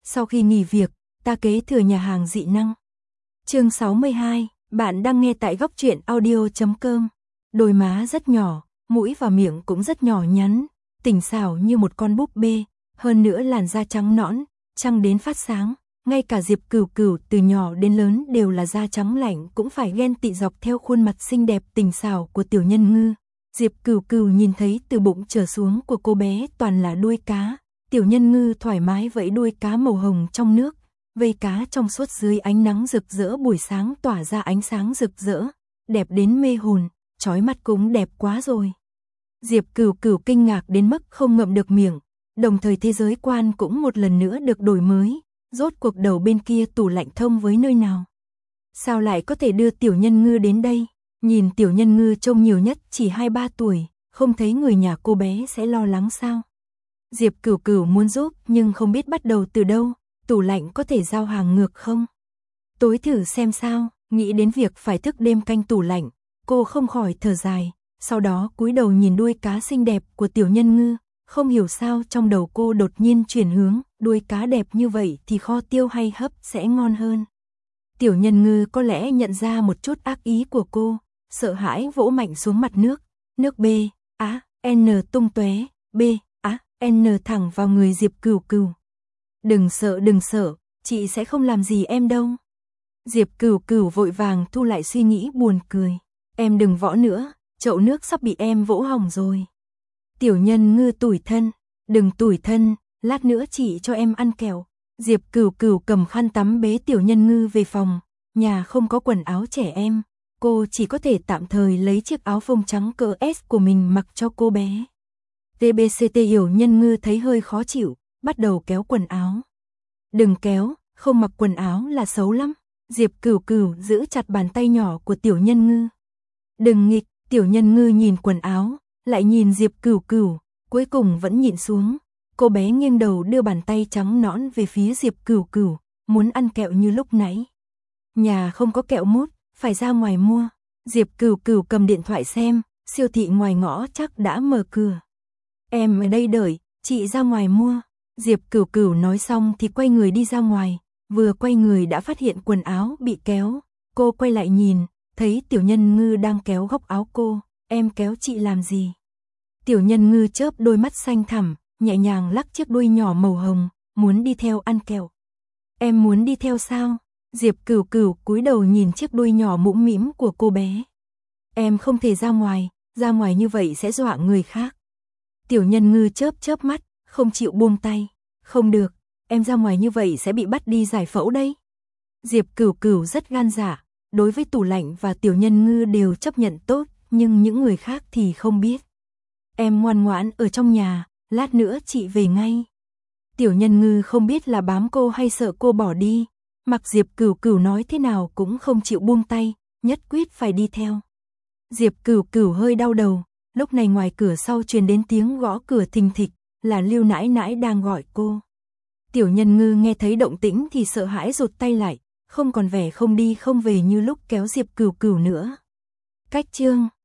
Sau khi nghỉ việc, ta kế thừa nhà hàng dị năng. Chương 62, bạn đang nghe tại góc truyện audio.com. Đôi má rất nhỏ, mũi và miệng cũng rất nhỏ nhắn, tỉnh xảo như một con búp bê, hơn nữa làn da trắng nõn, trăng đến phát sáng, ngay cả Diệp Cửu Cửu từ nhỏ đến lớn đều là da trắng lạnh cũng phải ghen tị dọc theo khuôn mặt xinh đẹp tỉnh xảo của Tiểu Nhân Ngư. Diệp Cửu Cửu nhìn thấy từ bụng trở xuống của cô bé toàn là đuôi cá, Tiểu Nhân Ngư thoải mái vẫy đuôi cá màu hồng trong nước, vây cá trong suốt dưới ánh nắng rực rỡ buổi sáng tỏa ra ánh sáng rực rỡ, đẹp đến mê hồn, chói mắt cũng đẹp quá rồi. Diệp Cửu Cửu kinh ngạc đến mức không ngậm được miệng, đồng thời thế giới quan cũng một lần nữa được đổi mới, rốt cuộc đầu bên kia tủ lạnh thông với nơi nào. Sao lại có thể đưa Tiểu Nhân Ngư đến đây? Nhìn Tiểu Nhân Ngư trông nhiều nhất chỉ 2-3 tuổi, không thấy người nhà cô bé sẽ lo lắng sao? Diệp Cửu Cửu muốn giúp nhưng không biết bắt đầu từ đâu, tủ lạnh có thể giao hàng ngược không? Tối thử xem sao, nghĩ đến việc phải thức đêm canh tủ lạnh, cô không khỏi thở dài, sau đó cúi đầu nhìn đuôi cá xinh đẹp của Tiểu Nhân Ngư, không hiểu sao trong đầu cô đột nhiên chuyển hướng, đuôi cá đẹp như vậy thì kho tiêu hay hấp sẽ ngon hơn. Tiểu Nhân Ngư có lẽ nhận ra một chút ác ý của cô, sợ hãi vỗ mạnh xuống mặt nước, nước B, á, N tung tóe, B, á, N thẳng vào người Diệp Cửu Cửu. Đừng sợ, chị sẽ không làm gì em đâu. Diệp Cửu Cửu vội vàng thu lại suy nghĩ buồn cười. Em đừng võ nữa, chậu nước sắp bị em vỗ hỏng rồi. Tiểu Nhân Ngư tủi thân, đừng tủi thân, lát nữa chị cho em ăn kẹo. Diệp Cửu Cửu cầm khăn tắm bế Tiểu Nhân Ngư về phòng, nhà không có quần áo trẻ em, cô chỉ có thể tạm thời lấy chiếc áo phông trắng cỡ S của mình mặc cho cô bé. TBCT Tiểu Nhân Ngư thấy hơi khó chịu, bắt đầu kéo quần áo. Đừng kéo, không mặc quần áo là xấu lắm. Diệp Cửu Cửu giữ chặt bàn tay nhỏ của Tiểu Nhân Ngư. Đừng nghịch, Tiểu Nhân Ngư nhìn quần áo, lại nhìn Diệp Cửu Cửu, cuối cùng vẫn nhịn xuống. Cô bé nghiêng đầu đưa bàn tay trắng nõn về phía Diệp Cửu Cửu, muốn ăn kẹo như lúc nãy. Nhà không có kẹo mút, phải ra ngoài mua. Diệp Cửu Cửu cầm điện thoại xem, siêu thị ngoài ngõ chắc đã mở cửa. Em ở đây đợi, chị ra ngoài mua. Diệp Cửu Cửu nói xong thì quay người đi ra ngoài, vừa quay người đã phát hiện quần áo bị kéo. Cô quay lại nhìn, thấy Tiểu Nhân Ngư đang kéo góc áo cô, em kéo chị làm gì? Tiểu Nhân Ngư chớp đôi mắt xanh thẳm, nhẹ nhàng lắc chiếc đuôi nhỏ màu hồng, muốn đi theo ăn kẹo. Em muốn đi theo sao? Diệp Cửu Cửu cúi đầu nhìn chiếc đuôi nhỏ mũm mĩm của cô bé. Em không thể ra ngoài như vậy sẽ dọa người khác. Tiểu Nhân Ngư chớp mắt, không chịu buông tay. Không được, em ra ngoài như vậy sẽ bị bắt đi giải phẫu đấy. Diệp Cửu Cửu rất gan dạ, đối với tủ lạnh và Tiểu Nhân Ngư đều chấp nhận tốt, nhưng những người khác thì không biết. Em ngoan ngoãn ở trong nhà, lát nữa chị về ngay. Tiểu Nhân Ngư không biết là bám cô hay sợ cô bỏ đi, mặc Diệp Cửu Cửu nói thế nào cũng không chịu buông tay, nhất quyết phải đi theo. Diệp Cửu Cửu hơi đau đầu, lúc này ngoài cửa sau truyền đến tiếng gõ cửa thình thịch, là Lưu nãi nãi đang gọi cô. Tiểu Nhân Ngư nghe thấy động tĩnh thì sợ hãi rụt tay lại, không còn vẻ không đi không về như lúc kéo Diệp Cửu Cửu nữa. Cách chương